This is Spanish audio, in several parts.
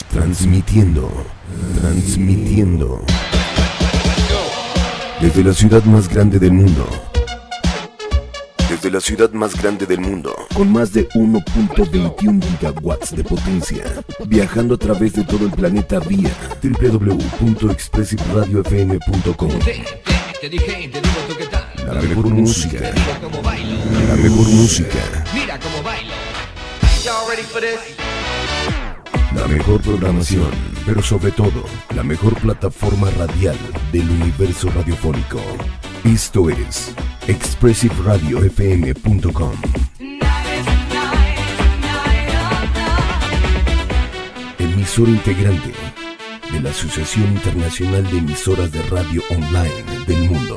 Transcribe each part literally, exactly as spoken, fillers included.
Transmitiendo, transmitiendo desde la ciudad más grande del mundo. Desde la ciudad más grande del mundo, con más de uno punto veintiuno gigawatts de potencia, viajando a través de todo el planeta vía doble u doble u doble u punto expressive radio f m punto com. Te dije, te digo tú qué tal. La mejor música, Te digo cómo bailo. la mejor música, Mira cómo bailo. Y'all ready for this? la mejor programación, pero sobre todo, la mejor plataforma radial del universo radiofónico. Esto es expressive radio f m punto com. Emisora integrante de la Asociación Internacional de Emisoras de Radio Online del Mundo.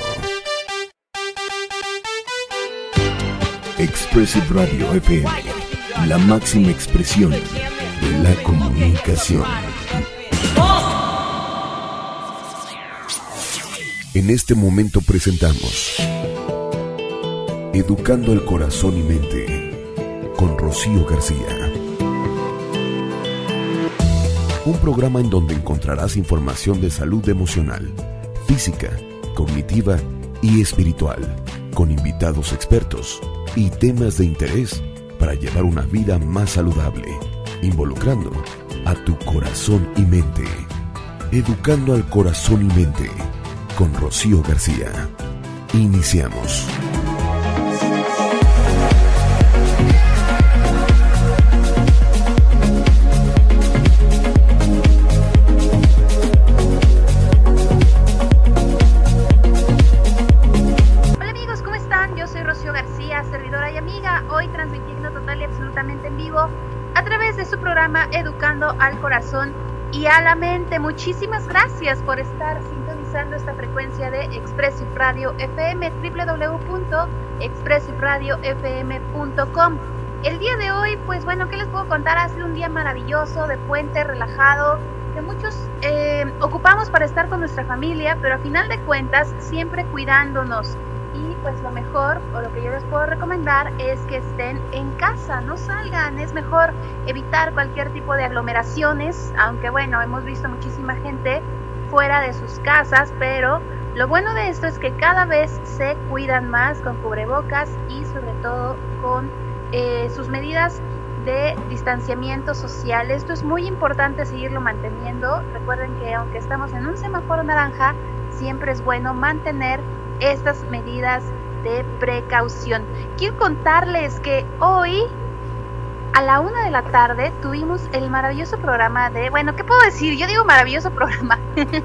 Expressive Radio F M, la máxima expresión de la comunicación. En este momento presentamos Educando el Corazón y Mente con Rocío García. Un programa en donde encontrarás información de salud emocional, física, cognitiva y espiritual, con invitados expertos y temas de interés para llevar una vida más saludable, involucrando a tu corazón y mente. Educando al Corazón y Mente con Rocío García. Iniciamos. Hola amigos, ¿cómo están? Yo soy Rocío García, servidora y amiga, hoy transmitiendo total y absolutamente en vivo a través de su programa Educando al Corazón y a la Mente. Muchísimas gracias por estar sintonizando esta frecuencia de Expressive Radio F M, doble u doble u doble u punto expressive radio f m punto com. El día de hoy, pues bueno, ¿qué les puedo contar? Ha sido un día maravilloso, de puente, relajado, que muchos eh, ocupamos para estar con nuestra familia, pero a final de cuentas siempre cuidándonos. Y pues lo mejor, o lo que yo les puedo recomendar, es que estén en casa, no salgan. Es mejor evitar cualquier tipo de aglomeraciones, aunque bueno, hemos visto muchísima gente fuera de sus casas, pero lo bueno de esto es que cada vez se cuidan más con cubrebocas y sobre todo con eh, sus medidas de distanciamiento social. Esto es muy importante seguirlo manteniendo. Recuerden que aunque estamos en un semáforo naranja, siempre es bueno mantener estas medidas de precaución. Quiero contarles que hoy a la una de la tarde tuvimos el maravilloso programa de, bueno, ¿qué puedo decir? Yo digo maravilloso programa,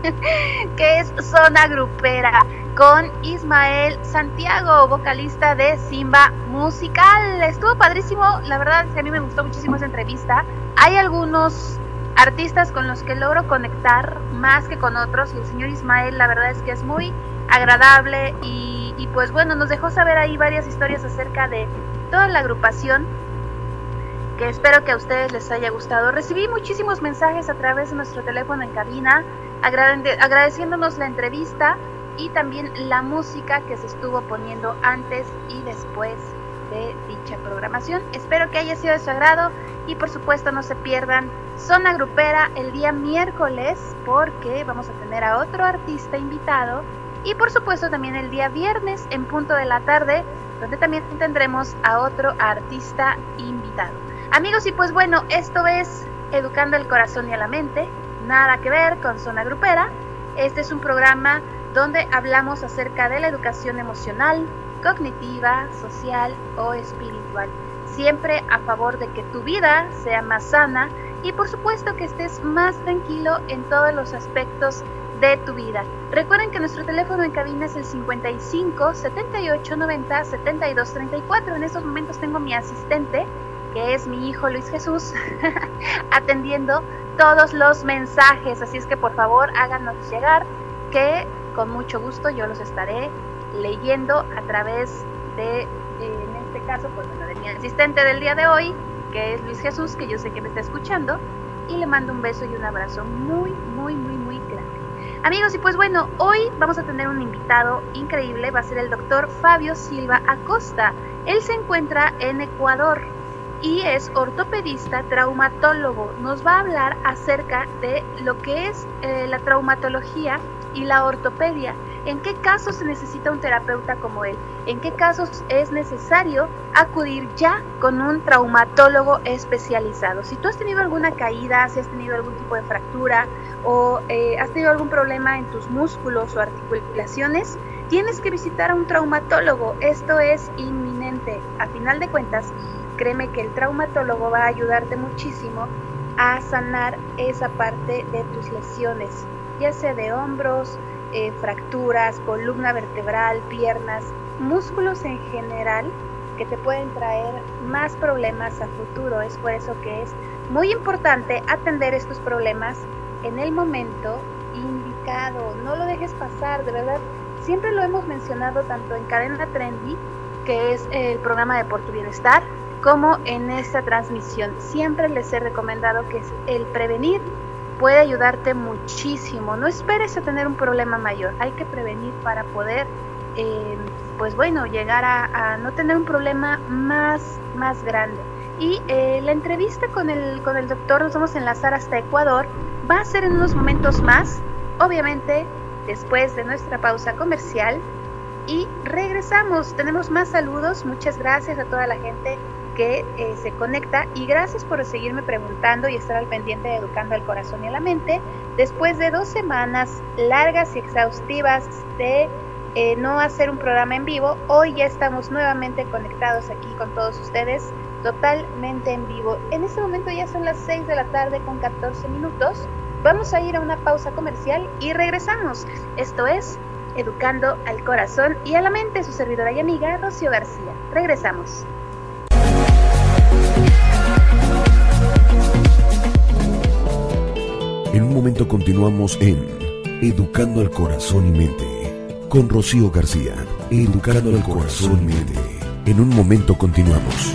que es Zona Grupera, con Ismael Santiago, vocalista de Simba Musical. Estuvo padrísimo, la verdad es que a mí me gustó muchísimo esa entrevista. Hay algunos artistas con los que logro conectar más que con otros, y el señor Ismael la verdad es que es muy agradable y, y pues bueno, nos dejó saber ahí varias historias acerca de toda la agrupación, que espero que a ustedes les haya gustado. Recibí muchísimos mensajes a través de nuestro teléfono en cabina, agrade- agradeciéndonos la entrevista y también la música que se estuvo poniendo antes y después de dicha programación. Espero que haya sido de su agrado y por supuesto no se pierdan Zona Grupera el día miércoles, porque vamos a tener a otro artista invitado, y por supuesto también el día viernes en punto de la tarde, donde también tendremos a otro artista invitado. Amigos, y pues bueno, esto es Educando el Corazón y a la Mente, nada que ver con Zona Grupera. Este es un programa donde hablamos acerca de la educación emocional, cognitiva, social o espiritual, siempre a favor de que tu vida sea más sana y por supuesto que estés más tranquilo en todos los aspectos de tu vida. Recuerden que nuestro teléfono en cabina es el cincuenta y cinco, setenta y ocho, noventa, setenta y dos, treinta y cuatro. En estos momentos tengo mi asistente, que es mi hijo Luis Jesús, atendiendo todos los mensajes, así es que por favor háganos llegar, que con mucho gusto yo los estaré leyendo a través de, eh, en este caso, pues bueno, de mi asistente del día de hoy, que es Luis Jesús, que yo sé que me está escuchando, y le mando un beso y un abrazo muy, muy, muy, muy grande. Amigos, y pues bueno, hoy vamos a tener un invitado increíble, va a ser el doctor Fabio Silva Acosta. Él se encuentra en Ecuador y es ortopedista traumatólogo. Nos va a hablar acerca de lo que es eh, la traumatología y la ortopedia. ¿En qué casos se necesita un terapeuta como él? ¿En qué casos es necesario acudir ya con un traumatólogo especializado? Si tú has tenido alguna caída, si has tenido algún tipo de fractura o eh, has tenido algún problema en tus músculos o articulaciones, tienes que visitar a un traumatólogo. Esto es inminente. A final de cuentas, créeme que el traumatólogo va a ayudarte muchísimo a sanar esa parte de tus lesiones, ya sea de hombros, eh, fracturas, columna vertebral, piernas, músculos en general, que te pueden traer más problemas a futuro. Es por eso que es muy importante atender estos problemas en el momento indicado. No lo dejes pasar, de verdad. Siempre lo hemos mencionado tanto en Cadena Trendy, que es el programa de Por Tu Bienestar, como en esta transmisión. Siempre les he recomendado que el prevenir puede ayudarte muchísimo. No esperes a tener un problema mayor. Hay que prevenir para poder, eh, pues bueno, llegar a, a no tener un problema más, más grande. Y eh, la entrevista con el, con el doctor, nos vamos a enlazar hasta Ecuador, va a ser en unos momentos más, obviamente después de nuestra pausa comercial, y regresamos. Tenemos más saludos. Muchas gracias a toda la gente que eh, se conecta, y gracias por seguirme preguntando y estar al pendiente de Educando al Corazón y a la Mente. Después de dos semanas largas y exhaustivas de eh, no hacer un programa en vivo, hoy ya estamos nuevamente conectados aquí con todos ustedes, totalmente en vivo. En este momento ya son las seis de la tarde con catorce minutos. Vamos a ir a una pausa comercial y regresamos. Esto es Educando al Corazón y a la Mente, su servidora y amiga Rocío García. Regresamos. En un momento continuamos en Educando al Corazón y Mente con Rocío García. Educando al Corazón y Mente. En un momento continuamos.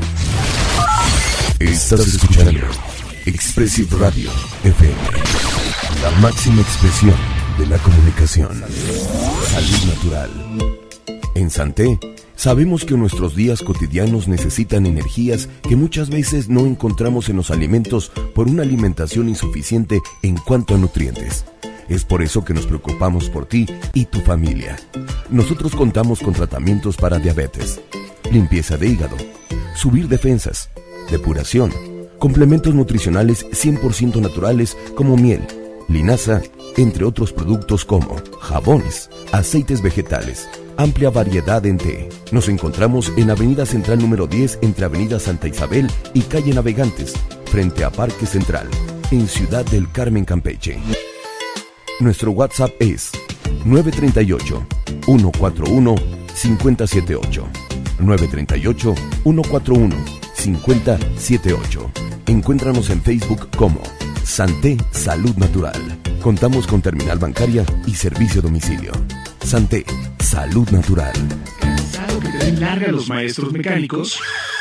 Estás escuchando Expressive Radio F M, la máxima expresión de la comunicación. Salud natural. En Santé, sabemos que nuestros días cotidianos necesitan energías que muchas veces no encontramos en los alimentos por una alimentación insuficiente en cuanto a nutrientes. Es por eso que nos preocupamos por ti y tu familia. Nosotros contamos con tratamientos para diabetes, limpieza de hígado, subir defensas, depuración, complementos nutricionales cien por ciento naturales como miel, linaza, entre otros productos como jabones, aceites vegetales, amplia variedad en té. Nos encontramos en Avenida Central número diez entre Avenida Santa Isabel y Calle Navegantes, frente a Parque Central, en Ciudad del Carmen, Campeche. Nuestro WhatsApp es nueve tres ocho, uno cuatro uno, cinco cero siete ocho, nueve tres ocho, uno cuatro uno, cinco cero siete ocho. Encuéntranos en Facebook como Santé Salud Natural. Contamos con terminal bancaria y servicio a domicilio. Santé Salud Natural. ¿Cansado que te den larga los maestros mecánicos?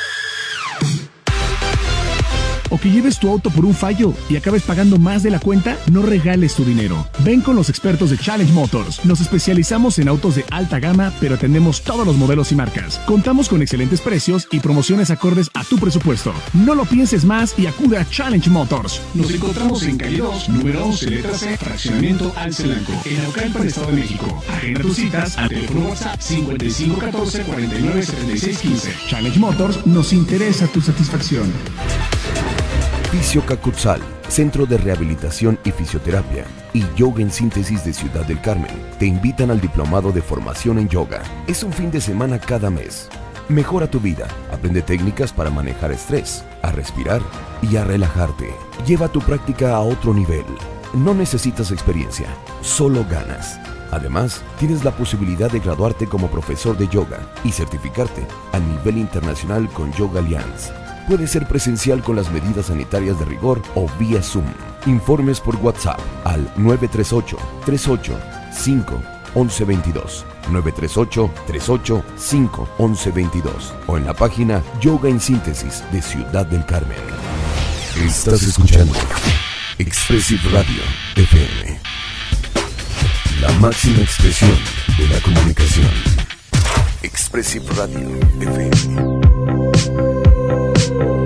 ¿O que lleves tu auto por un fallo y acabes pagando más de la cuenta? No regales tu dinero. Ven con los expertos de Challenge Motors. Nos especializamos en autos de alta gama, pero atendemos todos los modelos y marcas. Contamos con excelentes precios y promociones acordes a tu presupuesto. No lo pienses más y acude a Challenge Motors. Nos encontramos en calle dos, número once, letra C, fraccionamiento Alcelanco, en Naucalpan, Estado de México. Agenda tus citas al teléfono WhatsApp cincuenta y cinco catorce, cuarenta y nueve, setenta y seis quince. Challenge Motors, nos interesa tu satisfacción. Fisio Cacutzal, Centro de Rehabilitación y Fisioterapia, y Yoga en Síntesis de Ciudad del Carmen, te invitan al Diplomado de Formación en Yoga. Es un fin de semana cada mes. Mejora tu vida, aprende técnicas para manejar estrés, a respirar y a relajarte. Lleva tu práctica a otro nivel. No necesitas experiencia, solo ganas. Además, tienes la posibilidad de graduarte como profesor de yoga y certificarte a nivel internacional con Yoga Alliance. Puede ser presencial con las medidas sanitarias de rigor o vía Zoom. Informes por WhatsApp al nueve tres ocho, tres ocho, cinco, once veintidós, nueve tres ocho, tres ocho, cinco, once veintidós o en la página Yoga en Síntesis de Ciudad del Carmen. Estás escuchando Expressive Radio F M, la máxima expresión de la comunicación. Expressive Radio F M.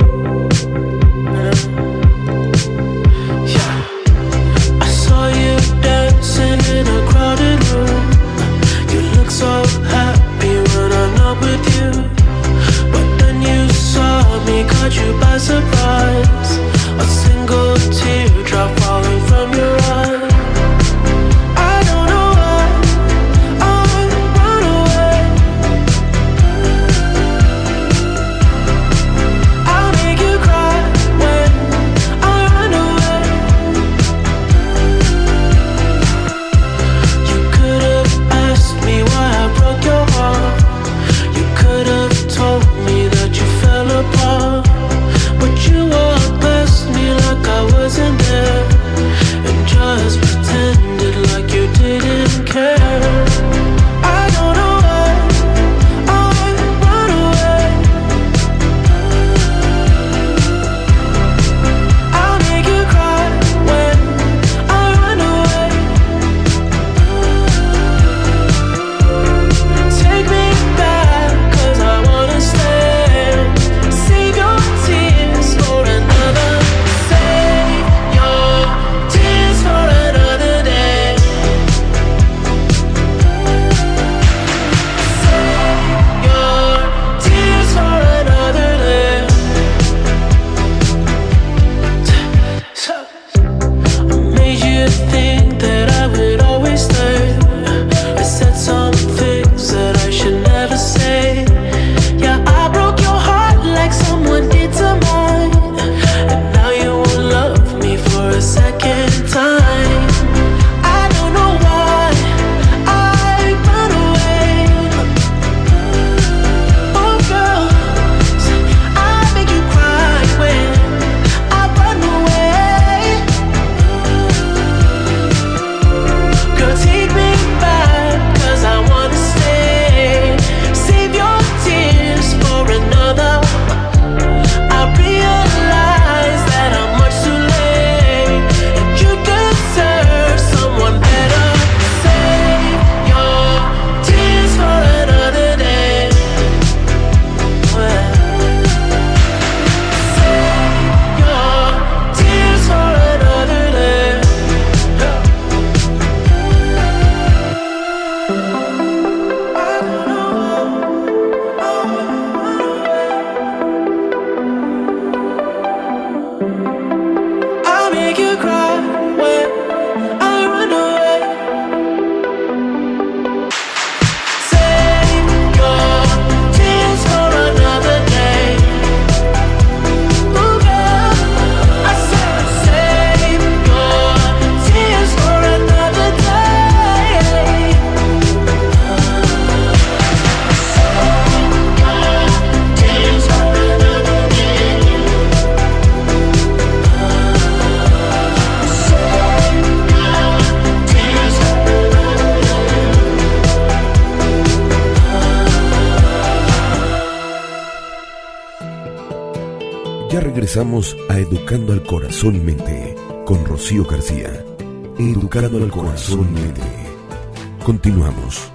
regresamos a Educando al Corazón y Mente con Rocío García. Educando al Corazón y Mente. Continuamos.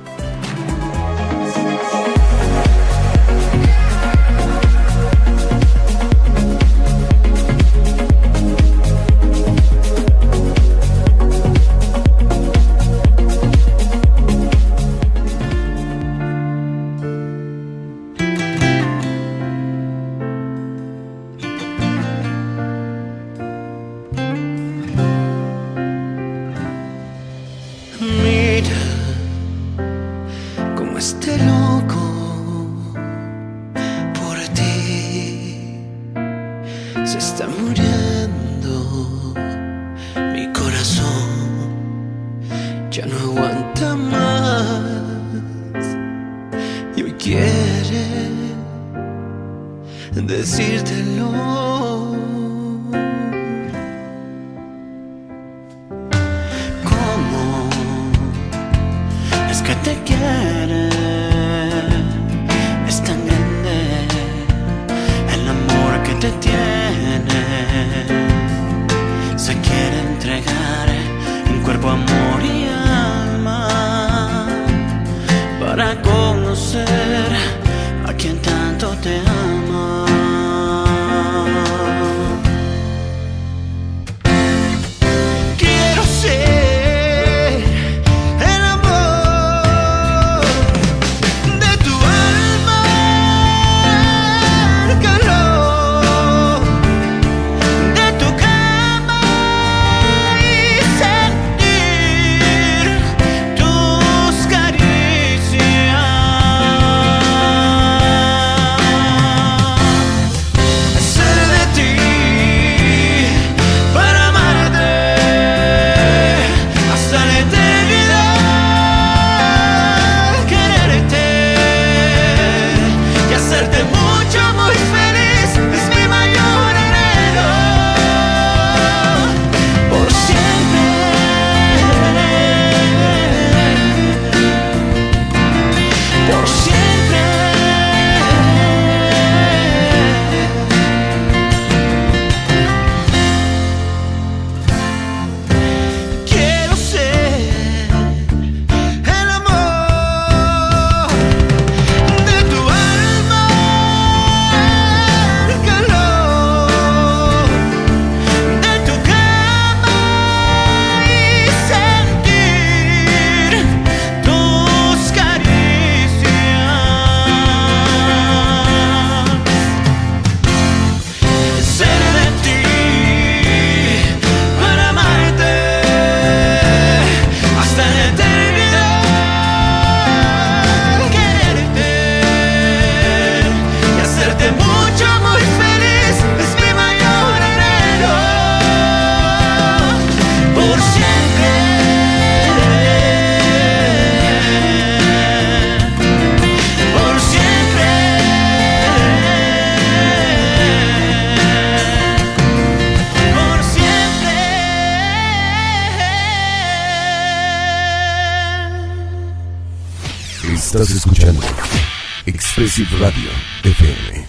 Estás escuchando Expressive Radio F M,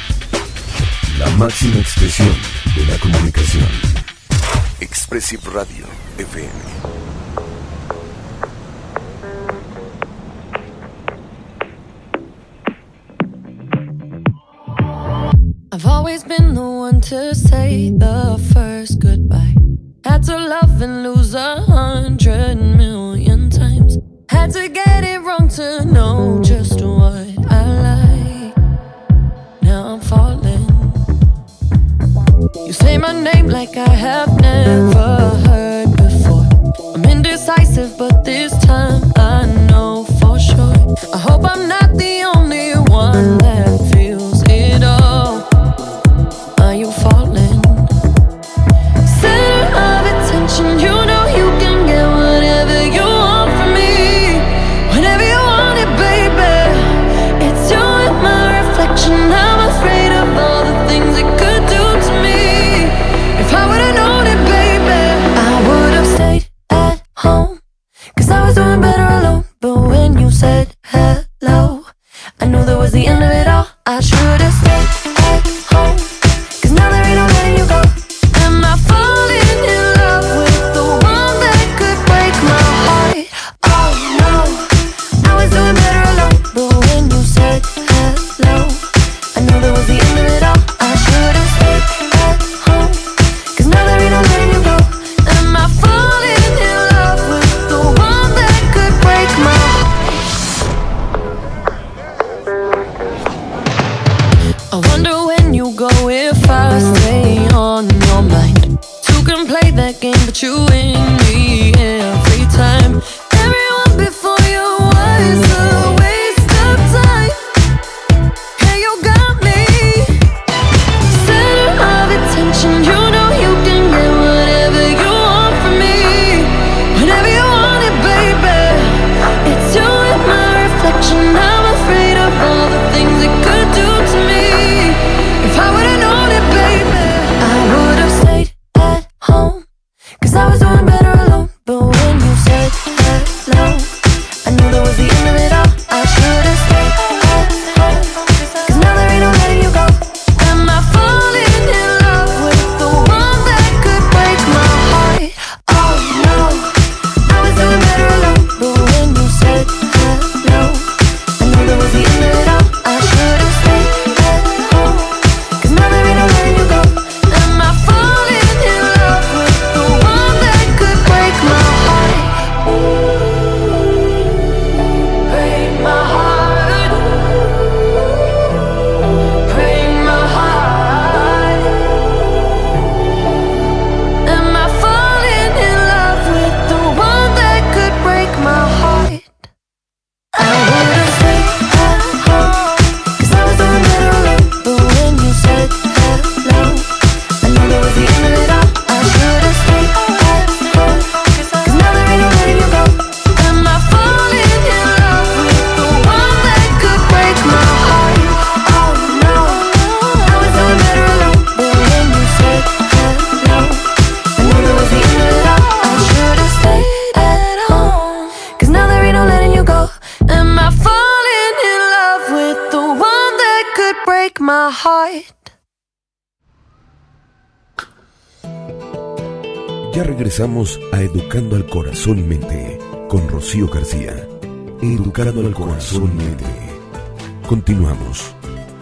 la máxima expresión de la comunicación. Expressive Radio F M. I've always been the one to say the first goodbye. Had to love and lose a hundred million times. Had to get it wrong to know just what I like. Now I'm falling. You say my name like I have never heard before. I'm indecisive, but this time I know for sure. I hope I'm not the only one that feels it all. Are you falling? Center of attention, you know you can get whatever you want from me. Whenever you want it, baby. It's you and my reflection. I'm afraid of all the things it could do to me. If I would've known it, baby. game, but you win me every time. Everyone before you was a waste of time. Hey, you got me center of attention. You know you can get whatever you want from me, whenever you want it, baby. It's you and my reflection. I'm afraid of all the things it could do to me. If I would've known it, baby, I would've stayed at home, 'cause I was doing better alone. But when you said hello, I knew that was the end of it all. I should've stayed at home, 'cause now there ain't no letting you go. Am I falling in love with the one that could break my heart? Oh no, I was doing better alone. But when you said hello, I knew that was the end of it all. I should've stayed at home, 'cause now there ain't no letting you go. Am I falling in love with the one that could break my heart? Break my heart. Break my heart. Am I falling in love with the one that could break my heart? I would've stayed at home, 'cause I was doing better alone. But when you said hello, I knew that was the end of it all. I should've stayed at home, 'cause now there ain't no letting you go. Am I falling in love with the one that could break my heart? Oh no, I was doing better alone. But when you said hello, I knew that was the end of it all. I should've stayed at home, 'cause now there ain't no letting you go. Am I falling in love with the one that could break my heart? Ya regresamos a Educando al Corazón y Mente con Rocío García. Educando al Corazón y Mente. Continuamos.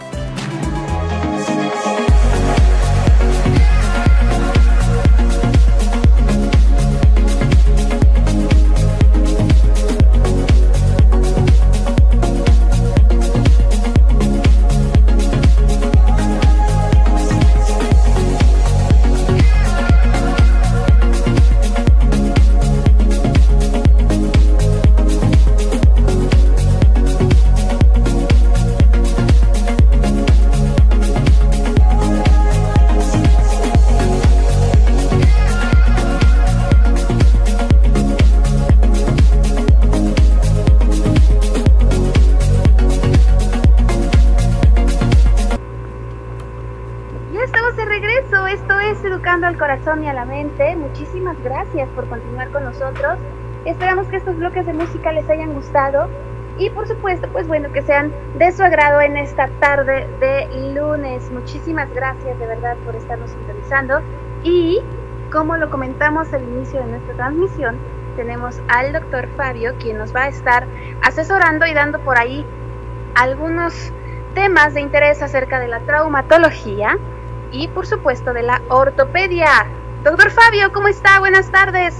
Ya estamos de regreso, esto es Educando al Corazón y a la Mente. Muchísimas gracias por continuar con nosotros. Esperamos que estos bloques de música les hayan gustado y por supuesto, pues bueno, que sean de su agrado en esta tarde de lunes. Muchísimas gracias de verdad por estarnos sintonizando y como lo comentamos al inicio de nuestra transmisión, tenemos al doctor Fabio, quien nos va a estar asesorando y dando por ahí algunos temas de interés acerca de la traumatología y por supuesto de la ortopedia. Doctor Fabio, ¿cómo está? Buenas tardes.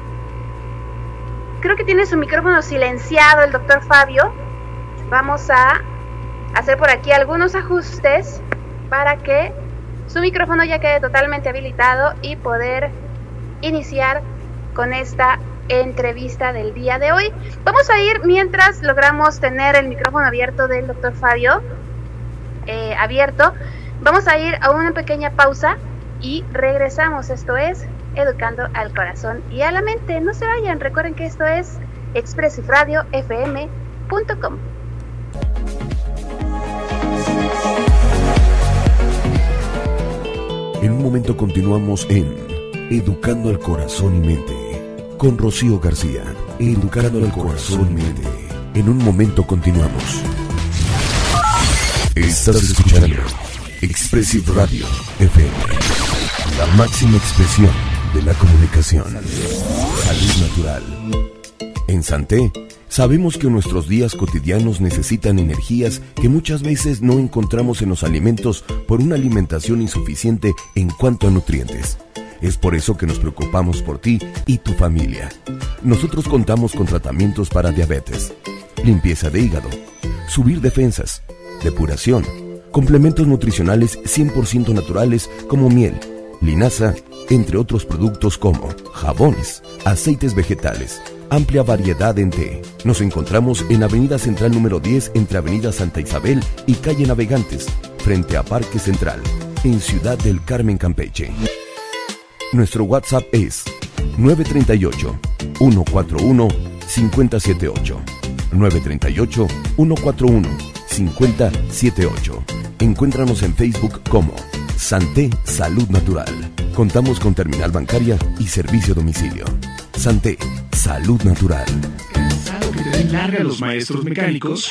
Creo que tiene su micrófono silenciado el doctor Fabio. Vamos a hacer por aquí algunos ajustes para que su micrófono ya quede totalmente habilitado y poder iniciar con esta entrevista del día de hoy. Vamos a ir mientras logramos tener el micrófono abierto del doctor Fabio eh, abierto. Vamos a ir a una pequeña pausa y regresamos. Esto es Educando al Corazón y a la Mente. No se vayan, recuerden que esto es expressive radio f m punto com. En un momento continuamos en Educando al Corazón y Mente con Rocío García. Educando al Corazón y Mente. En un momento continuamos. Estás escuchando Expressive Radio F M, la máxima expresión de la comunicación. Salud natural. En Santé, sabemos que nuestros días cotidianos necesitan energías que muchas veces no encontramos en los alimentos por una alimentación insuficiente en cuanto a nutrientes. Es por eso que nos preocupamos por ti y tu familia. Nosotros contamos con tratamientos para diabetes, limpieza de hígado, subir defensas, depuración, complementos nutricionales cien por ciento naturales como miel, linaza, entre otros productos como jabones, aceites vegetales, amplia variedad en té. Nos encontramos en Avenida Central número diez entre Avenida Santa Isabel y Calle Navegantes, frente a Parque Central, en Ciudad del Carmen, Campeche. Nuestro WhatsApp es nueve tres ocho, uno cuatro uno, cinco cero siete ocho. nueve tres ocho, uno cuatro uno, cinco cero siete ocho. Encuéntranos en Facebook como Santé Salud Natural. Contamos con terminal bancaria y servicio a domicilio. Santé Salud Natural. ¿Cansado que te den larga los maestros mecánicos?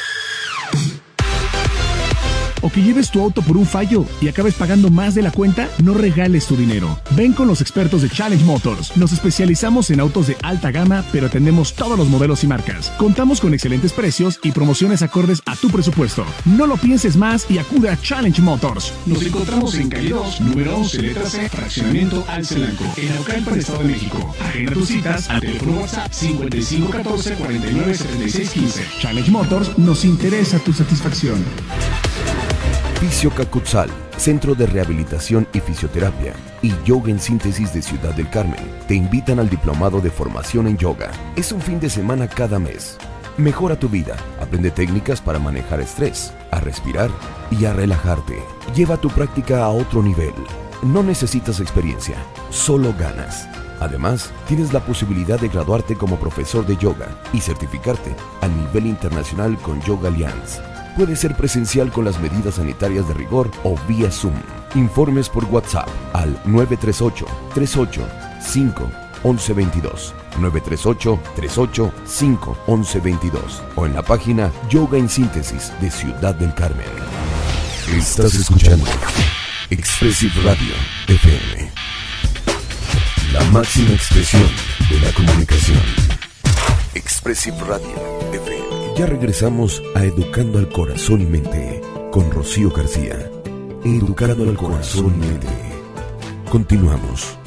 ¿O que lleves tu auto por un fallo y acabes pagando más de la cuenta? No regales tu dinero. Ven con los expertos de Challenge Motors. Nos especializamos en autos de alta gama, pero atendemos todos los modelos y marcas. Contamos con excelentes precios y promociones acordes a tu presupuesto. No lo pienses más y acude a Challenge Motors. Nos encontramos en calle dos, número once, letra C, fraccionamiento Alcelanco, en Naucalpan, Estado de México. Agenda tus citas al teléfono WhatsApp cincuenta y cinco catorce, cuarenta y nueve setenta y seis quince. Challenge Motors, nos interesa tu satisfacción. Fisio Cacutzal, Centro de Rehabilitación y Fisioterapia y Yoga en Síntesis de Ciudad del Carmen, te invitan al Diplomado de Formación en Yoga. Es un fin de semana cada mes. Mejora tu vida, aprende técnicas para manejar estrés, a respirar y a relajarte. Lleva tu práctica a otro nivel. No necesitas experiencia, solo ganas. Además, tienes la posibilidad de graduarte como profesor de yoga y certificarte a nivel internacional con Yoga Alliance. Puede ser presencial con las medidas sanitarias de rigor o vía Zoom. Informes por WhatsApp al nueve tres ocho, tres ocho, cinco, once veintidós, nueve tres ocho, tres ocho, cinco, once veintidós o en la página Yoga en Síntesis de Ciudad del Carmen. Estás escuchando Expressive Radio F M, la máxima expresión de la comunicación. Expressive Radio F M. Ya regresamos a Educando al Corazón y Mente con Rocío García. Educando al Corazón y Mente. Continuamos.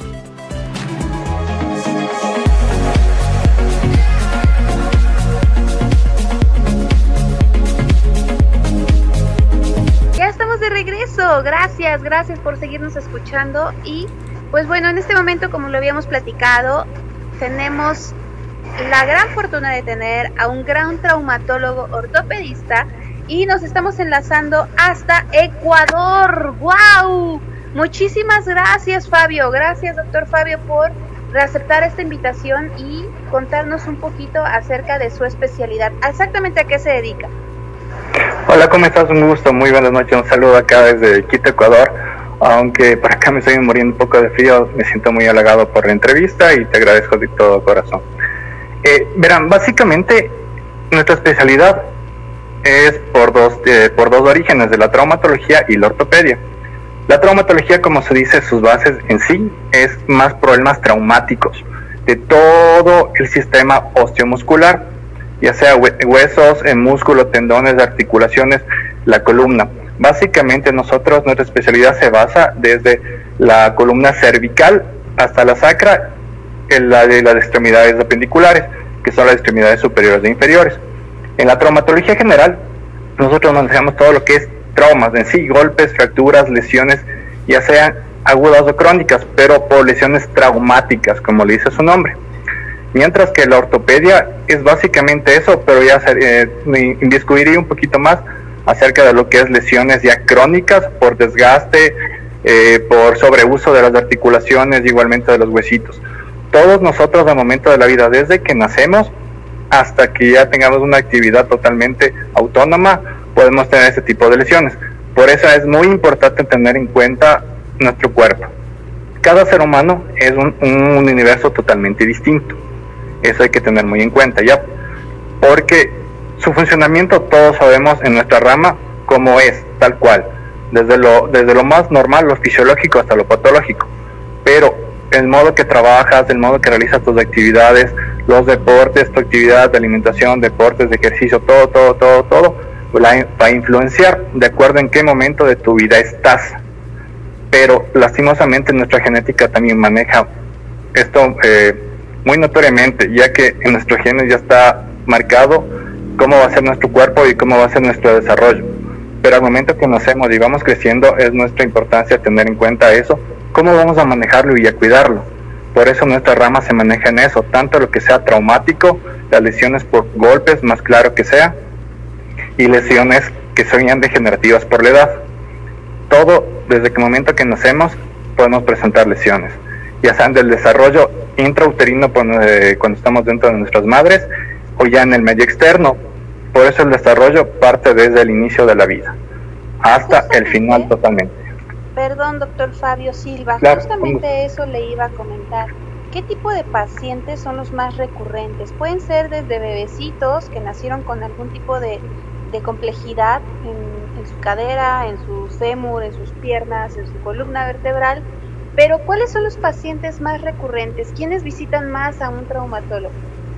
Ya estamos de regreso. Gracias, gracias por seguirnos escuchando. Y pues bueno, en este momento, como lo habíamos platicado, tenemos la gran fortuna de tener a un gran traumatólogo ortopedista y nos estamos enlazando hasta Ecuador. ¡Wow! Muchísimas gracias, Fabio. Gracias, doctor Fabio, por aceptar esta invitación y contarnos un poquito acerca de su especialidad. ¿Exactamente a qué se dedica? Hola, ¿cómo estás? Un gusto, muy buenas noches. Un saludo acá desde Quito, Ecuador. Aunque por acá me estoy muriendo un poco de frío, me siento muy halagado por la entrevista y te agradezco de todo corazón. Eh, verán, básicamente nuestra especialidad es por dos, eh, por dos orígenes, de la traumatología y la ortopedia. La traumatología, como se dice, sus bases en sí es más problemas traumáticos de todo el sistema osteomuscular, ya sea huesos, músculo, tendones, articulaciones, la columna. Básicamente nosotros, nuestra especialidad se basa desde la columna cervical hasta la sacra, en la de las extremidades apendiculares, que son las extremidades superiores e inferiores. En la traumatología general, nosotros manejamos todo lo que es traumas en sí, golpes, fracturas, lesiones, ya sean agudas o crónicas, pero por lesiones traumáticas, como le dice su nombre. Mientras que la ortopedia es básicamente eso, pero ya eh, me descubriría un poquito más acerca de lo que es lesiones ya crónicas por desgaste, eh, por sobreuso de las articulaciones, igualmente de los huesitos. Todos nosotros al momento de la vida, desde que nacemos hasta que ya tengamos una actividad totalmente autónoma, podemos tener ese tipo de lesiones. Por eso es muy importante tener en cuenta nuestro cuerpo. Cada ser humano es un, un universo totalmente distinto. Eso hay que tener muy en cuenta, ¿ya? Porque su funcionamiento todos sabemos en nuestra rama cómo es, tal cual. Desde lo, desde lo más normal, lo fisiológico, hasta lo patológico. Pero el modo que trabajas, el modo que realizas tus actividades, los deportes, tu actividad de alimentación, deportes, de ejercicio, todo, todo, todo, todo, va a influenciar de acuerdo en qué momento de tu vida estás. Pero lastimosamente nuestra genética también maneja esto eh, muy notoriamente, ya que en nuestros genes ya está marcado cómo va a ser nuestro cuerpo y cómo va a ser nuestro desarrollo. Pero al momento que nacemos y vamos creciendo, es nuestra importancia tener en cuenta eso, ¿cómo vamos a manejarlo y a cuidarlo? Por eso nuestra rama se maneja en eso, tanto lo que sea traumático, las lesiones por golpes, más claro que sea, y lesiones que sean degenerativas por la edad. Todo, desde el momento que nacemos, podemos presentar lesiones, ya sean del desarrollo intrauterino cuando estamos dentro de nuestras madres, o ya en el medio externo. Por eso el desarrollo parte desde el inicio de la vida, hasta el final totalmente. Perdón, doctor Fabio Silva, claro, justamente ¿cómo? Eso le iba a comentar. ¿Qué tipo de pacientes son los más recurrentes? Pueden ser desde bebecitos que nacieron con algún tipo de, de complejidad en, en su cadera, en su fémur, en sus piernas, en su columna vertebral, pero ¿cuáles son los pacientes más recurrentes? ¿Quiénes visitan más a un traumatólogo?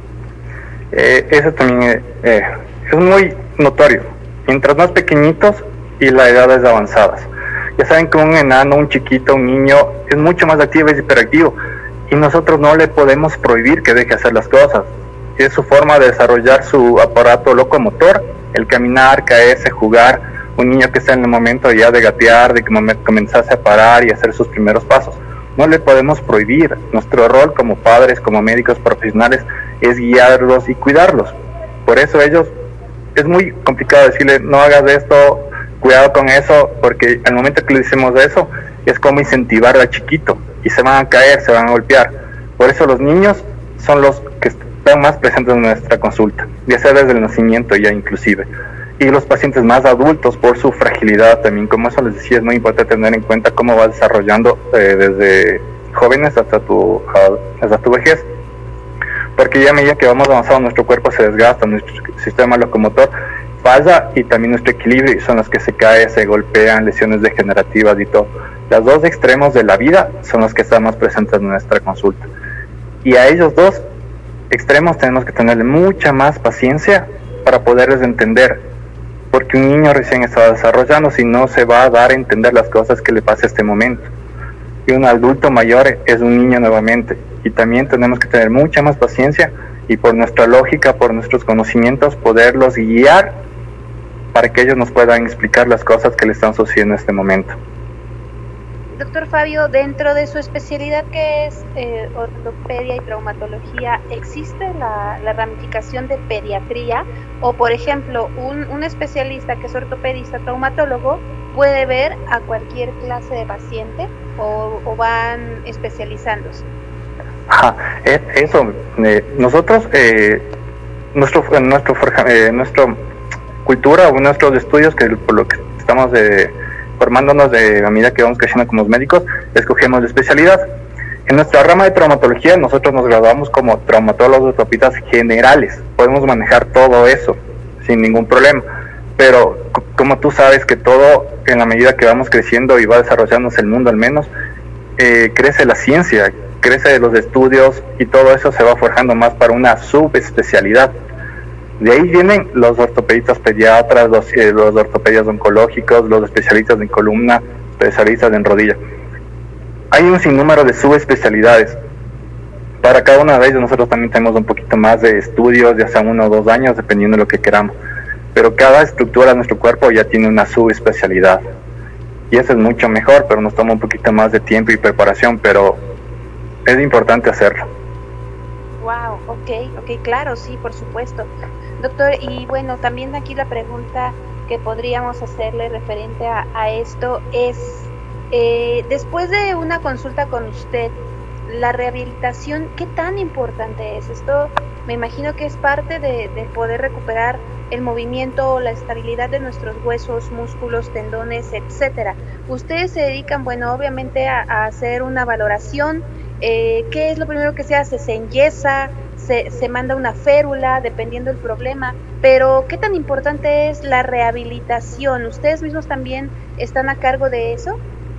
Eh, eso también eh, es muy notorio. Mientras más pequeñitos y la edad es avanzadas. Ya saben que un enano, un chiquito, un niño es mucho más activo, es hiperactivo, y nosotros no le podemos prohibir que deje hacer las cosas. Es su forma de desarrollar su aparato locomotor, el caminar, caerse, jugar. Un niño que está en el momento ya de gatear, de comenzarse a parar y hacer sus primeros pasos. No le podemos prohibir. Nuestro rol como padres, como médicos profesionales, es guiarlos y cuidarlos. Por eso ellos, es muy complicado decirle, no hagas esto, cuidado con eso, porque al momento que le decimos eso, es como incentivar a chiquito, y se van a caer, se van a golpear. Por eso los niños son los que están más presentes en nuestra consulta, ya sea desde el nacimiento ya inclusive. Y los pacientes más adultos, por su fragilidad también, como eso les decía, es muy importante tener en cuenta cómo va desarrollando eh, desde jóvenes hasta tu, hasta tu vejez. Porque ya a medida que vamos avanzando, nuestro cuerpo se desgasta, nuestro sistema locomotor falla, y también nuestro equilibrio, y son los que se caen, se golpean, lesiones degenerativas y todo. Los dos extremos de la vida son los que están más presentes en nuestra consulta. Y a ellos dos extremos tenemos que tenerle mucha más paciencia para poderles entender, porque un niño recién está desarrollando, si no se va a dar a entender las cosas que le pasa a este momento. Y un adulto mayor es un niño nuevamente, y también tenemos que tener mucha más paciencia, y por nuestra lógica, por nuestros conocimientos, poderlos guiar para que ellos nos puedan explicar las cosas que le están sucediendo en este momento. Doctor Fabio, dentro de su especialidad que es eh, ortopedia y traumatología, ¿existe la, la ramificación de pediatría? O, por ejemplo, un, un especialista que es ortopedista, traumatólogo, ¿puede ver a cualquier clase de paciente o, o van especializándose? Ajá, eso, eh, nosotros, eh, nuestro, nuestro, eh, nuestra cultura o nuestros estudios, que por lo que estamos eh, formándonos de, a medida que vamos creciendo como médicos, escogemos la especialidad. En nuestra rama de traumatología, nosotros nos graduamos como traumatólogos ortopedistas generales, podemos manejar todo eso sin ningún problema, pero como tú sabes que todo, en la medida que vamos creciendo y va desarrollándose el mundo al menos, eh, crece la ciencia, crece los estudios, y todo eso se va forjando más para una subespecialidad. De ahí vienen los ortopedistas pediatras, los, eh, los ortopedias oncológicos, los especialistas en columna, especialistas en rodilla. Hay un sinnúmero de subespecialidades. Para cada una de ellas nosotros también tenemos un poquito más de estudios, ya sea uno o dos años, dependiendo de lo que queramos. Pero cada estructura de nuestro cuerpo ya tiene una subespecialidad. Y eso es mucho mejor, pero nos toma un poquito más de tiempo y preparación, pero es importante hacerlo. Wow, ok, ok, claro, sí, por supuesto. Doctor, y bueno, también aquí la pregunta que podríamos hacerle referente a, a esto es, eh, después de una consulta con usted, la rehabilitación, ¿qué tan importante es? Esto me imagino que es parte de, de poder recuperar el movimiento, la estabilidad de nuestros huesos, músculos, tendones, etcétera. Ustedes se dedican, bueno, obviamente a, a hacer una valoración. Eh, ¿Qué es lo primero que se hace? ¿Se enyesa? Se, se manda una férula, dependiendo del problema? Pero, ¿qué tan importante es la rehabilitación? ¿Ustedes mismos también están a cargo de eso?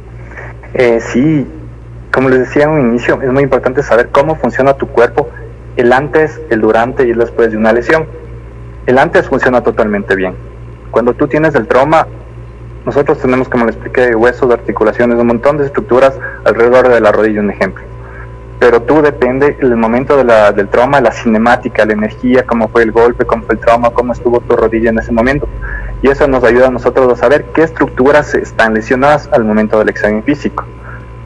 Eh, sí, como les decía en un inicio, es muy importante saber cómo funciona tu cuerpo, el antes, el durante y el después de una lesión. El antes funciona totalmente bien. Cuando tú tienes el trauma, nosotros tenemos, como les expliqué, huesos, articulaciones, un montón de estructuras alrededor de la rodilla, un ejemplo. Pero tú depende del momento de la, del trauma, la cinemática, la energía, cómo fue el golpe, cómo fue el trauma, cómo estuvo tu rodilla en ese momento. Y eso nos ayuda a nosotros a saber qué estructuras están lesionadas al momento del examen físico.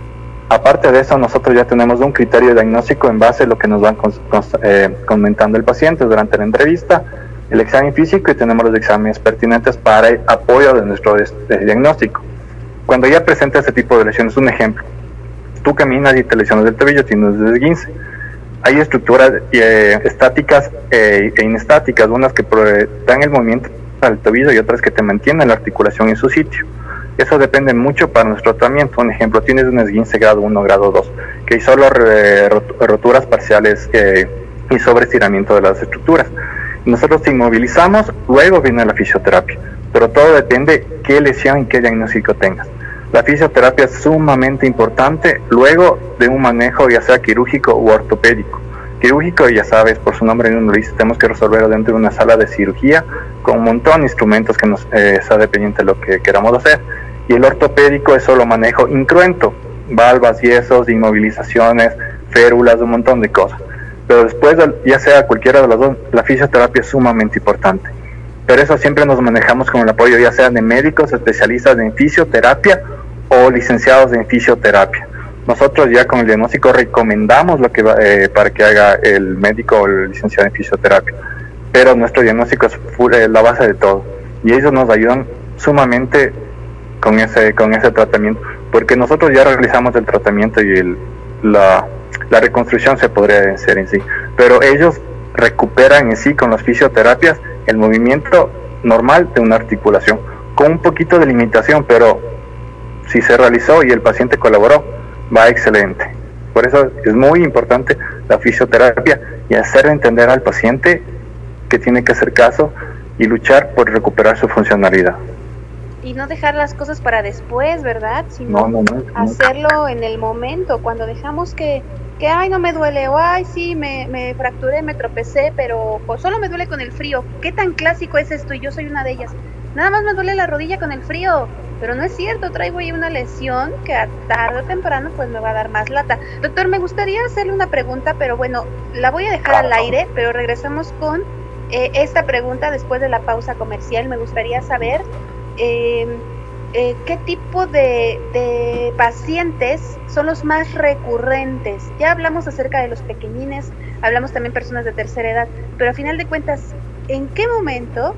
Aparte de eso, nosotros ya tenemos un criterio diagnóstico en base a lo que nos van con, con, eh, comentando el paciente durante la entrevista, el examen físico, y tenemos los exámenes pertinentes para el apoyo de nuestro de, de diagnóstico. Cuando ya presenta este tipo de lesiones, un ejemplo, tú caminas y te lesionas del tobillo, tienes esguince. Hay estructuras eh, estáticas eh, e inestáticas, unas que dan el movimiento al tobillo y otras que te mantienen la articulación en su sitio. Eso depende mucho para nuestro tratamiento. Un ejemplo, tienes un esguince grado uno, grado dos, que hay solo eh, roturas parciales eh, y sobreestiramiento de las estructuras. Nosotros te inmovilizamos, luego viene la fisioterapia, pero todo depende qué lesión y qué diagnóstico tengas. La fisioterapia es sumamente importante luego de un manejo ya sea quirúrgico u ortopédico. Quirúrgico, ya sabes, por su nombre no lo dice, tenemos que resolverlo dentro de una sala de cirugía con un montón de instrumentos que nos eh, está dependiente de lo que queramos hacer. Y el ortopédico es solo manejo incruento, valvas, yesos, inmovilizaciones, férulas, un montón de cosas. Pero después, ya sea cualquiera de las dos, la fisioterapia es sumamente importante. Pero eso siempre nos manejamos con el apoyo ya sea de médicos, especialistas en fisioterapia o licenciados en fisioterapia. Nosotros ya con el diagnóstico recomendamos lo que va, eh, para que haga el médico o el licenciado en fisioterapia. Pero nuestro diagnóstico es full, eh, la base de todo. Y ellos nos ayudan sumamente con ese con ese tratamiento, porque nosotros ya realizamos el tratamiento y el, la, la reconstrucción se podría decir en sí, pero ellos recuperan en sí con las fisioterapias el movimiento normal de una articulación, con un poquito de limitación, pero si se realizó y el paciente colaboró, va excelente. Por eso es muy importante la fisioterapia y hacer entender al paciente que tiene que hacer caso y luchar por recuperar su funcionalidad. Y no dejar las cosas para después, ¿verdad? Sino no, no, no, hacerlo no. en el momento, cuando dejamos que, que ay, no me duele, o ay, sí, me, me fracturé, me tropecé, pero pues, solo me duele con el frío. ¿Qué tan clásico es esto? Y yo soy una de ellas. Nada más me duele la rodilla con el frío, pero no es cierto, traigo ahí una lesión que a tarde o temprano pues me va a dar más lata. Doctor, me gustaría hacerle una pregunta, pero bueno, la voy a dejar al aire, pero regresamos con eh, esta pregunta después de la pausa comercial. Me gustaría saber Eh, eh, ¿qué tipo de, de pacientes son los más recurrentes? Ya hablamos acerca de los pequeñines, hablamos también personas de tercera edad, pero a final de cuentas, ¿en qué momento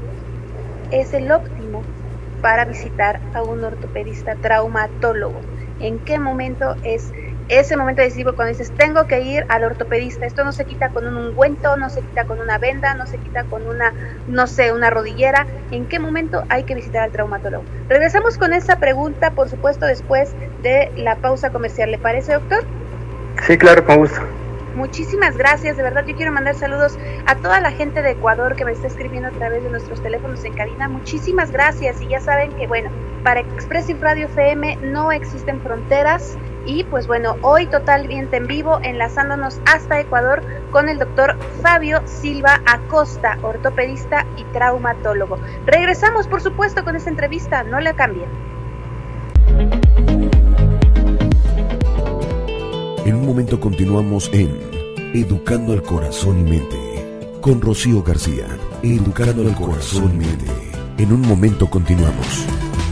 es el óptimo para visitar a un ortopedista traumatólogo? ¿En qué momento es ese momento decisivo cuando dices, tengo que ir al ortopedista? Esto no se quita con un ungüento, no se quita con una venda, no se quita con una, no sé, una rodillera. ¿En qué momento hay que visitar al traumatólogo? Regresamos con esa pregunta, por supuesto, después de la pausa comercial. ¿Le parece, doctor? Sí, claro, con gusto. Muchísimas gracias, de verdad yo quiero mandar saludos a toda la gente de Ecuador que me está escribiendo a través de nuestros teléfonos en cabina. Muchísimas gracias, y ya saben que bueno, para Expressive Radio F M no existen fronteras. Y pues bueno, hoy totalmente en vivo, enlazándonos hasta Ecuador con el doctor Fabio Silva Acosta, ortopedista y traumatólogo. Regresamos, por supuesto, con esta entrevista, no la cambien. En un momento continuamos en Educando al Corazón y Mente con Rocío García. Educando al Corazón y Mente. En un momento continuamos.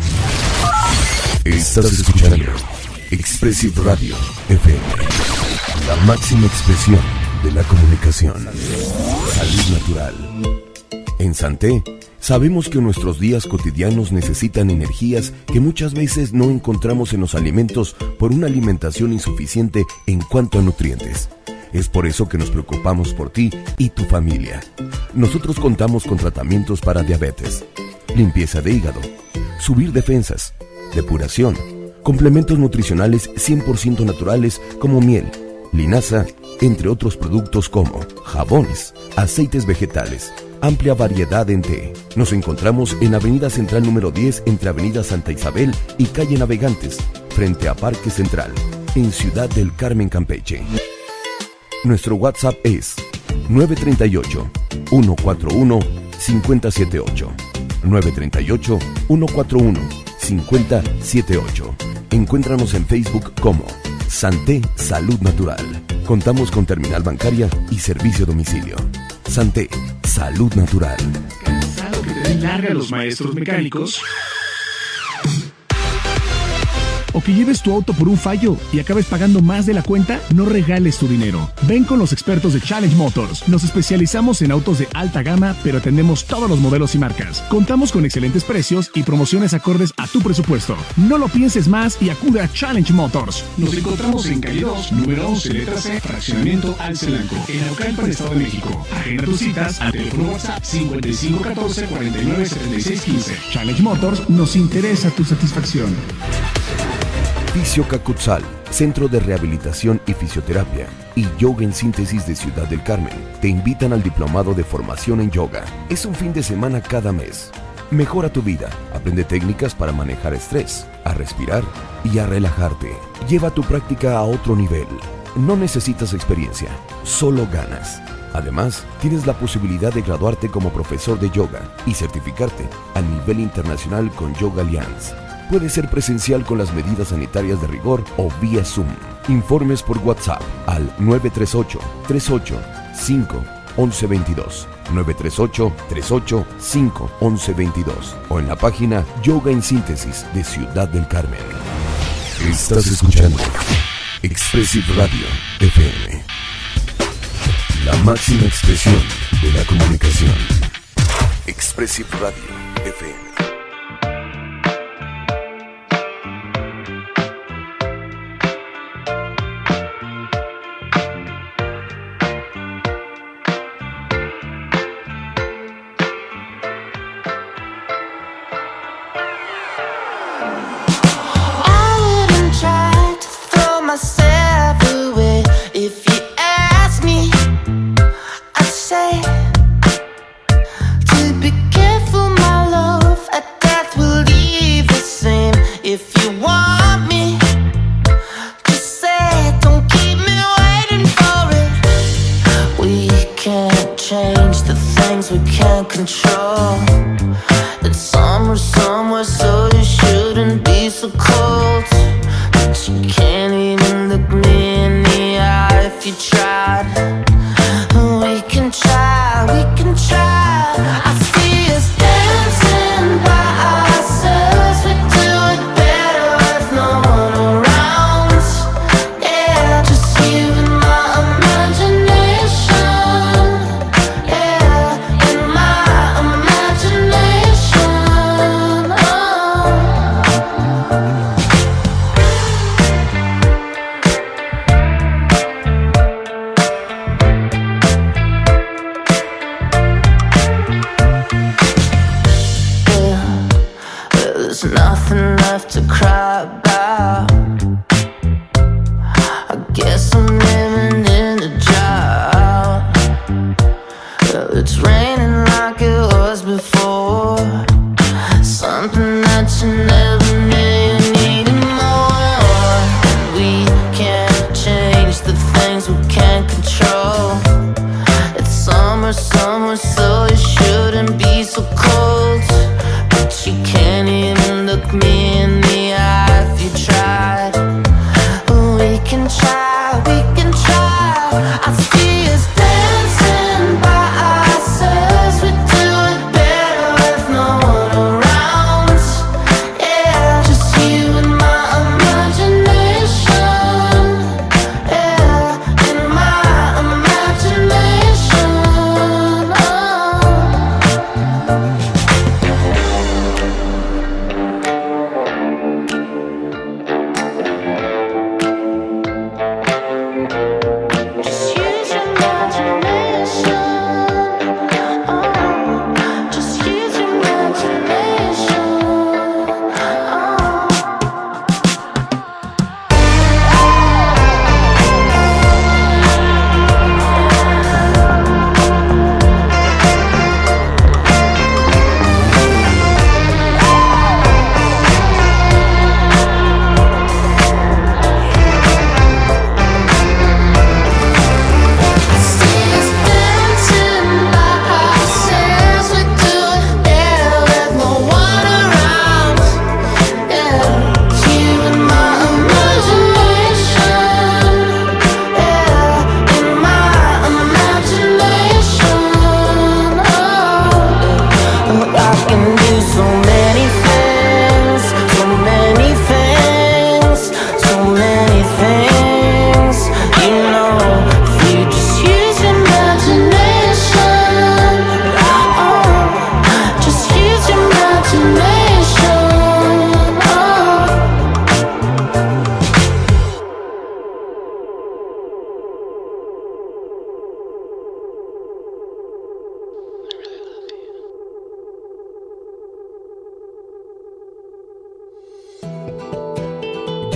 Estás escuchando Expressive Radio F M, la máxima expresión de la comunicación. Salud natural. En Santé, sabemos que nuestros días cotidianos necesitan energías que muchas veces no encontramos en los alimentos por una alimentación insuficiente en cuanto a nutrientes. Es por eso que nos preocupamos por ti y tu familia. Nosotros contamos con tratamientos para diabetes, limpieza de hígado, subir defensas, depuración, complementos nutricionales cien por ciento naturales como miel, linaza, entre otros productos como jabones, aceites vegetales, amplia variedad en té. Nos encontramos en Avenida Central número diez entre Avenida Santa Isabel y Calle Navegantes, frente a Parque Central, en Ciudad del Carmen, Campeche. Nuestro WhatsApp es nueve tres ocho, uno cuatro uno, cinco cero siete ocho, nueve tres ocho, uno cuatro uno, cinco cero siete ocho. Encuéntranos en Facebook como Santé Salud Natural. Contamos con terminal bancaria y servicio a domicilio. Santé Salud Natural. ¿Cansado que te den larga los maestros mecánicos? o que lleves tu auto por un fallo y acabes pagando más de la cuenta, no regales tu dinero. Ven con los expertos de Challenge Motors. Nos especializamos en autos de alta gama, pero atendemos todos los modelos y marcas. Contamos con excelentes precios y promociones acordes a tu presupuesto. No lo pienses más y acude a Challenge Motors. Nos encontramos en calle dos, número once, letra C, fraccionamiento Alcelanco, en Naucalpan, Estado de México. Agenda tus citas al teléfono WhatsApp cincuenta y cinco catorce cuarenta y nueve setenta y seis quince. Challenge Motors, nos interesa tu satisfacción. Fisio Cacutzal, Centro de Rehabilitación y Fisioterapia, y Yoga en Síntesis de Ciudad del Carmen, te invitan al Diplomado de Formación en Yoga. Es un fin de semana cada mes. Mejora tu vida, aprende técnicas para manejar estrés, a respirar y a relajarte. Lleva tu práctica a otro nivel. No necesitas experiencia, solo ganas. Además, tienes la posibilidad de graduarte como profesor de yoga y certificarte a nivel internacional con Yoga Alliance. Puede ser presencial con las medidas sanitarias de rigor o vía Zoom. Informes por WhatsApp al nueve tres ocho, tres ocho cinco, once veintidós, nueve tres ocho, tres ocho cinco, once veintidós o en la página Yoga en Síntesis de Ciudad del Carmen. Estás escuchando Expressive Radio F M, la máxima expresión de la comunicación. Expressive Radio F M.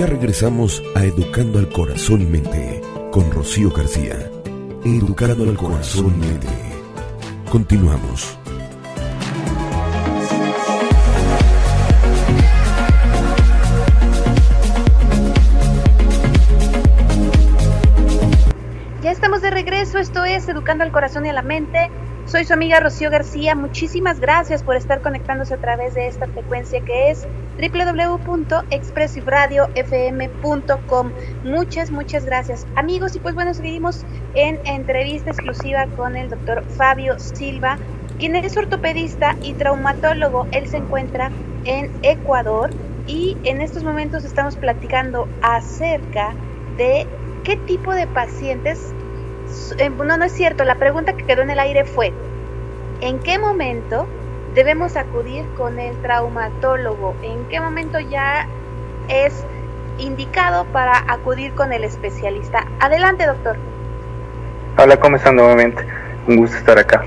Ya regresamos a Educando al Corazón y Mente con Rocío García. Educando al Corazón y Mente. Continuamos. Ya estamos de regreso, esto es Educando al Corazón y a la Mente. Soy su amiga Rocío García, muchísimas gracias por estar conectándose a través de esta frecuencia que es doble u doble u doble u punto expressive radio f m punto com. Muchas, muchas gracias, amigos. Y pues bueno, seguimos en entrevista exclusiva con el doctor Fabio Silva, quien es ortopedista y traumatólogo. Él se encuentra en Ecuador y en estos momentos estamos platicando acerca de qué tipo de pacientes. Eh, no, no es cierto, la pregunta que quedó en el aire fue: ¿en qué momento debemos acudir con el traumatólogo? ¿En qué momento ya es indicado para acudir con el especialista? Adelante, doctor. Hola, ¿cómo están nuevamente? Un gusto estar acá.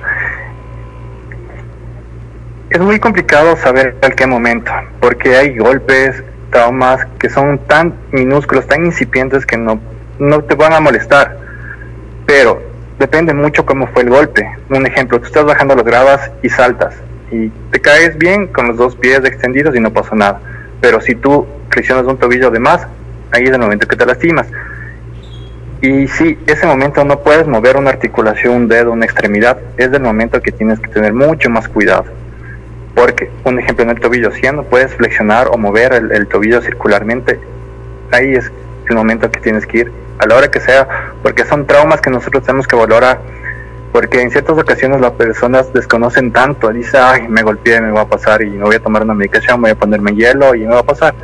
Es muy complicado saber en qué momento, porque hay golpes, traumas que son tan minúsculos, tan incipientes que no, no te van a molestar. Pero depende mucho cómo fue el golpe. Un ejemplo, tú estás bajando las gradas y saltas y te caes bien con los dos pies extendidos y no pasó nada. Pero si tú flexionas un tobillo de más, ahí es el momento que te lastimas. Y si ese momento no puedes mover una articulación, un dedo, una extremidad, es el momento que tienes que tener mucho más cuidado. Porque, un ejemplo, en el tobillo, si ya no puedes flexionar o mover el, el tobillo circularmente, ahí es el momento que tienes que ir a la hora que sea, porque son traumas que nosotros tenemos que valorar, porque en ciertas ocasiones las personas desconocen tanto, dicen, ay, me golpeé, me va a pasar y me voy a tomar una medicación, voy a ponerme hielo y me va a pasar.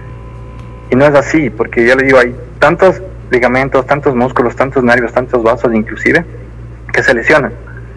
Y no es así, porque ya le digo, hay tantos ligamentos, tantos músculos, tantos nervios, tantos vasos inclusive, que se lesionan.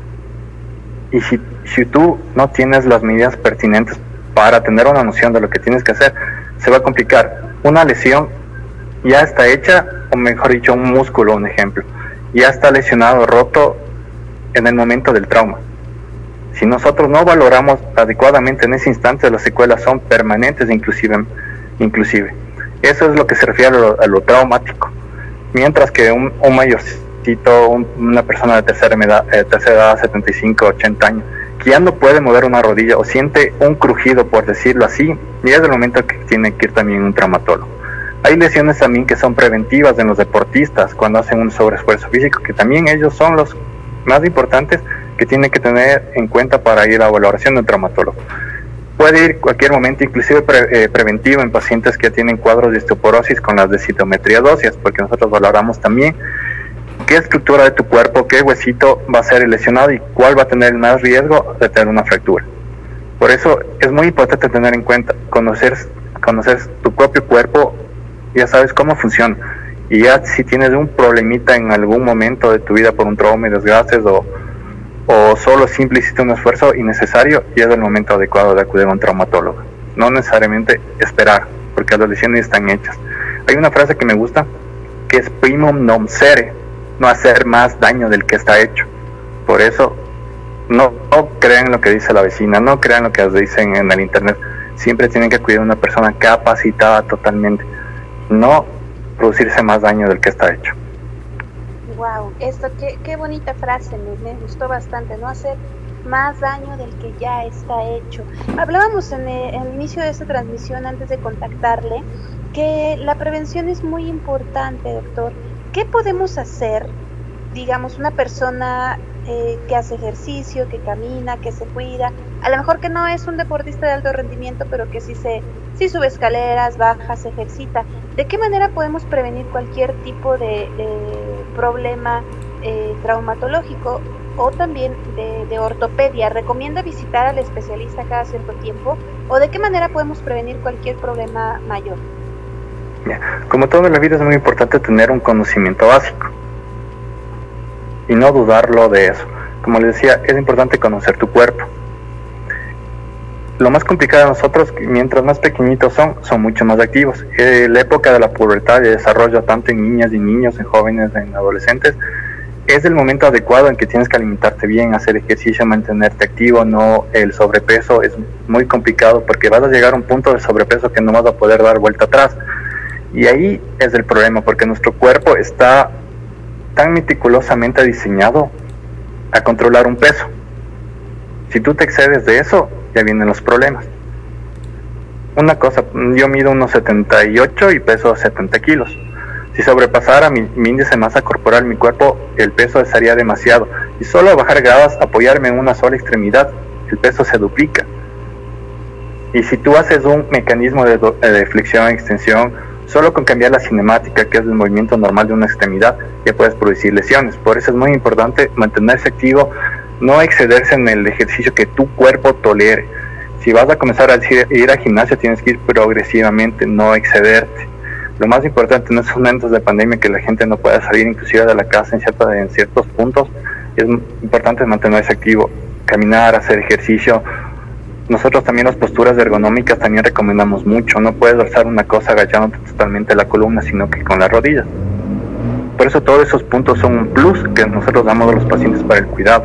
Y si, si tú no tienes las medidas pertinentes para tener una noción de lo que tienes que hacer, se va a complicar. Una lesión ya está hecha, o mejor dicho, un músculo, un ejemplo, ya está lesionado, roto en el momento del trauma. Si nosotros no valoramos adecuadamente en ese instante, las secuelas son permanentes inclusive. inclusive. Eso es lo que se refiere a lo, a lo traumático. Mientras que un, un mayorcito, un, una persona de tercera edad, eh, tercera edad, setenta y cinco, ochenta años, que ya no puede mover una rodilla o siente un crujido, por decirlo así, ya es el momento que tiene que ir también un traumatólogo. Hay lesiones también que son preventivas en los deportistas cuando hacen un sobreesfuerzo físico, que también ellos son los más importantes que tienen que tener en cuenta para ir a la valoración de un traumatólogo. Puede ir cualquier momento, inclusive pre, eh, preventivo en pacientes que tienen cuadros de osteoporosis con las densitometrías óseas, porque nosotros valoramos también qué estructura de tu cuerpo, qué huesito va a ser lesionado y cuál va a tener el más riesgo de tener una fractura. Por eso es muy importante tener en cuenta, conocer, conocer tu propio cuerpo. Ya sabes cómo funciona, y ya si tienes un problemita en algún momento de tu vida por un trauma y desgastes o, o solo simple hiciste un esfuerzo innecesario, ya es el momento adecuado de acudir a un traumatólogo. No necesariamente esperar, porque las lesiones están hechas. Hay una frase que me gusta, que es primum non cere, no hacer más daño del que está hecho. Por eso no, no crean lo que dice la vecina, no crean lo que dicen en el internet. Siempre tienen que acudir a una persona capacitada totalmente, no producirse más daño del que está hecho. Wow, esto qué, qué bonita frase, me, me gustó bastante, no hacer más daño del que ya está hecho. Hablábamos en el, en el inicio de esta transmisión, antes de contactarle, que la prevención es muy importante, doctor. ¿Qué podemos hacer, digamos, una persona eh, que hace ejercicio, que camina, que se cuida, a lo mejor que no es un deportista de alto rendimiento, pero que sí, se, sí sube escaleras, baja, se ejercita? ¿De qué manera podemos prevenir cualquier tipo de, de problema eh, traumatológico o también de, de ortopedia? ¿Recomienda visitar al especialista cada cierto tiempo? ¿O de qué manera podemos prevenir cualquier problema mayor? Como todo en la vida, es muy importante tener un conocimiento básico y no dudarlo de eso. Como les decía, es importante conocer tu cuerpo. Lo más complicado de nosotros, mientras más pequeñitos son, son mucho más activos. Eh, la época de la pubertad y desarrollo, tanto en niñas y niños, en jóvenes, en adolescentes, es el momento adecuado en que tienes que alimentarte bien, hacer ejercicio, mantenerte activo. No, el sobrepeso es muy complicado porque vas a llegar a un punto de sobrepeso que no vas a poder dar vuelta atrás. Y ahí es el problema, porque nuestro cuerpo está tan meticulosamente diseñado a controlar un peso. Si tú te excedes de eso, ya vienen los problemas. Una cosa, yo mido unos setenta y ocho y peso setenta kilos. Si sobrepasara mi, mi índice de masa corporal, mi cuerpo, el peso sería demasiado. Y solo bajar gradas, apoyarme en una sola extremidad, el peso se duplica. Y si tú haces un mecanismo de, do, de flexión, extensión, solo con cambiar la cinemática, que es el movimiento normal de una extremidad, ya puedes producir lesiones. Por eso es muy importante mantenerse activo, no excederse en el ejercicio que tu cuerpo tolere. Si vas a comenzar a ir al gimnasio, tienes que ir progresivamente, no excederte. Lo más importante en estos momentos de pandemia, que la gente no pueda salir inclusive de la casa en, cierta, en ciertos puntos, es importante mantenerse activo, caminar, hacer ejercicio. Nosotros también las posturas ergonómicas también recomendamos mucho. No puedes alzar una cosa agachándote totalmente la columna, sino que con las rodillas. Por eso todos esos puntos son un plus que nosotros damos a los pacientes para el cuidado.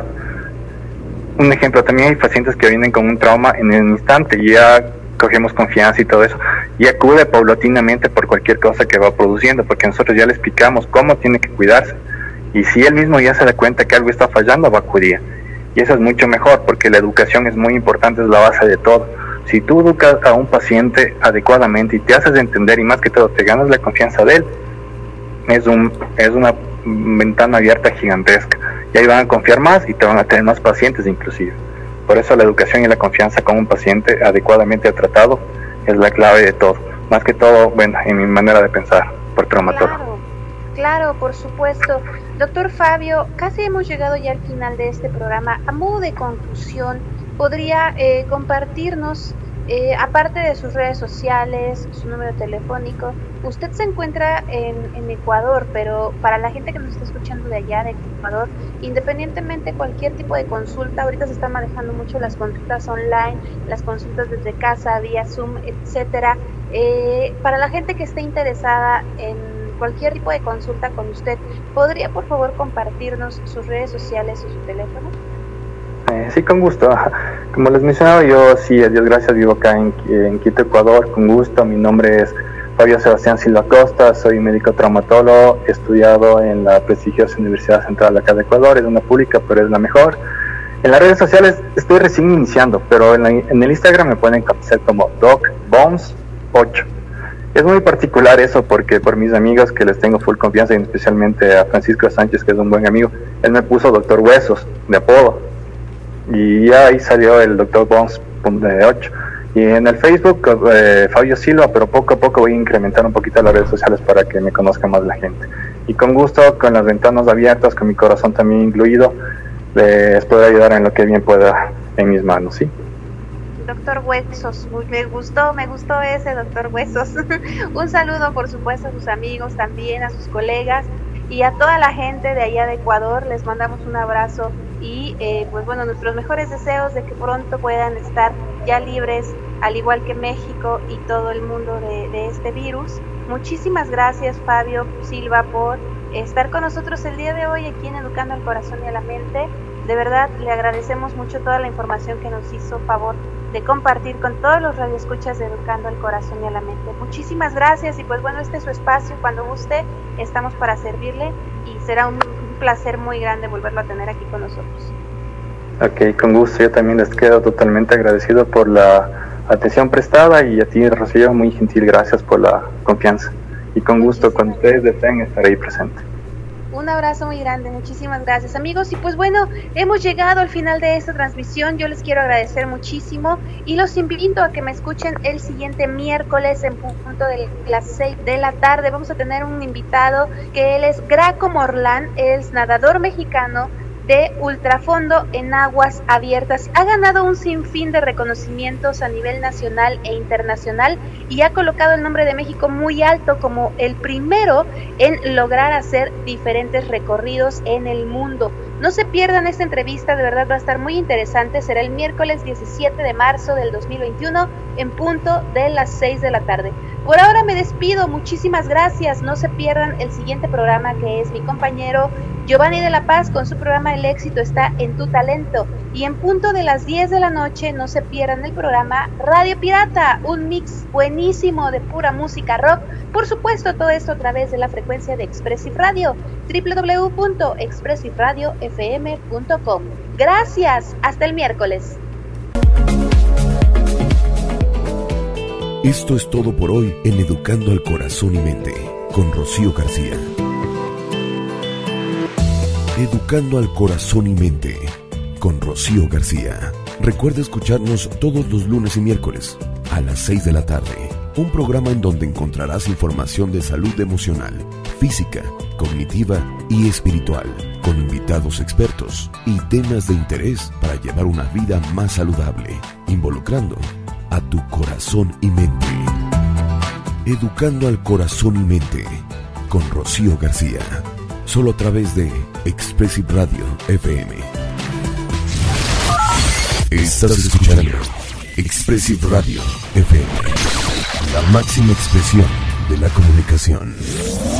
Un ejemplo, también hay pacientes que vienen con un trauma en el instante y ya cogemos confianza y todo eso, y acude paulatinamente por cualquier cosa que va produciendo, porque nosotros ya le explicamos cómo tiene que cuidarse, y si él mismo ya se da cuenta que algo está fallando, va a acudir. Y eso es mucho mejor, porque la educación es muy importante, es la base de todo. Si tú educas a un paciente adecuadamente y te haces entender, y más que todo te ganas la confianza de él, es, un, es una ventana abierta gigantesca, y ahí van a confiar más y te van a tener más pacientes inclusive. Por eso la educación y la confianza con un paciente adecuadamente tratado es la clave de todo, más que todo, bueno, en mi manera de pensar, por traumatólogo. Claro, claro, por supuesto. Doctor Fabio, casi hemos llegado ya al final de este programa. A modo de conclusión, ¿podría eh, compartirnos, eh, aparte de sus redes sociales, su número telefónico? Usted se encuentra en, en Ecuador, pero para la gente que nos está escuchando de allá, de Ecuador, independientemente de cualquier tipo de consulta, ahorita se están manejando mucho las consultas online, las consultas desde casa, vía Zoom, etcétera. Eh, para la gente que esté interesada en cualquier tipo de consulta con usted, ¿podría por favor compartirnos sus redes sociales o su teléfono? Eh, sí, con gusto. Como les mencionaba, yo sí, a Dios gracias, vivo acá en, en Quito, Ecuador, con gusto. Mi nombre es Fabio Sebastián Silva Costa, soy médico traumatólogo, he estudiado en la prestigiosa Universidad Central de acá de Ecuador, es una pública, pero es la mejor. En las redes sociales estoy recién iniciando, pero en, la, en el Instagram me pueden conocer como Doc Bones ocho. Es muy particular eso, porque por mis amigos que les tengo full confianza, y especialmente a Francisco Sánchez, que es un buen amigo, él me puso Doctor Huesos de apodo, y ya ahí salió el Doctor Bones ocho. Y en el Facebook, eh, Fabio Silva, pero poco a poco voy a incrementar un poquito las redes sociales para que me conozca más la gente. Y con gusto, con las ventanas abiertas, con mi corazón también incluido, les puedo ayudar en lo que bien pueda en mis manos, ¿sí? Doctor Huesos, me gustó, me gustó ese Doctor Huesos. Un saludo, por supuesto, a sus amigos también, a sus colegas y a toda la gente de allá de Ecuador. Les mandamos un abrazo y eh, pues bueno, nuestros mejores deseos de que pronto puedan estar ya libres, al igual que México y todo el mundo de, de este virus. Muchísimas gracias, Fabio Silva, por estar con nosotros el día de hoy aquí en Educando al Corazón y a la Mente. De verdad, le agradecemos mucho toda la información que nos hizo favor de compartir con todos los radioescuchas de Educando al Corazón y a la Mente. Muchísimas gracias, y pues bueno, este es su espacio. Cuando guste, estamos para servirle, y será un placer muy grande volverlo a tener aquí con nosotros. Ok, con gusto. Yo también les quedo totalmente agradecido por la atención prestada, y a ti, Rocío, muy gentil, gracias por la confianza. Y con gusto, cuando ustedes deseen, estaré ahí presente. Un abrazo muy grande, muchísimas gracias, amigos. Y pues bueno, hemos llegado al final de esta transmisión. Yo les quiero agradecer muchísimo y los invito a que me escuchen el siguiente miércoles en punto de las seis de la tarde. Vamos a tener un invitado que él es Graco Morlán, es nadador mexicano de ultrafondo en aguas abiertas. Ha ganado un sinfín de reconocimientos a nivel nacional e internacional, y ha colocado el nombre de México muy alto como el primero en lograr hacer diferentes recorridos en el mundo. No se pierdan esta entrevista, de verdad va a estar muy interesante. Será el miércoles diecisiete de marzo del dos mil veintiuno en punto de las seis de la tarde. Por ahora me despido, muchísimas gracias. No se pierdan el siguiente programa, que es mi compañero Giovanni de la Paz con su programa El éxito está en tu talento. Y en punto de las diez de la noche no se pierdan el programa Radio Pirata, un mix buenísimo de pura música rock. Por supuesto, todo esto a través de la frecuencia de Expressive Radio, doble u doble u doble u punto expressive radio f m punto com. Gracias, hasta el miércoles. Esto es todo por hoy en Educando al Corazón y Mente, con Rocío García. Educando al Corazón y Mente, con Rocío García. Recuerda escucharnos todos los lunes y miércoles a las seis de la tarde. Un programa en donde encontrarás información de salud emocional, física, cognitiva y espiritual, con invitados expertos y temas de interés para llevar una vida más saludable, involucrando a tu corazón y mente. Educando al Corazón y Mente, con Rocío García. Solo a través de Expressive Radio F M. Estás escuchando Expressive Radio F M, la máxima expresión de la comunicación.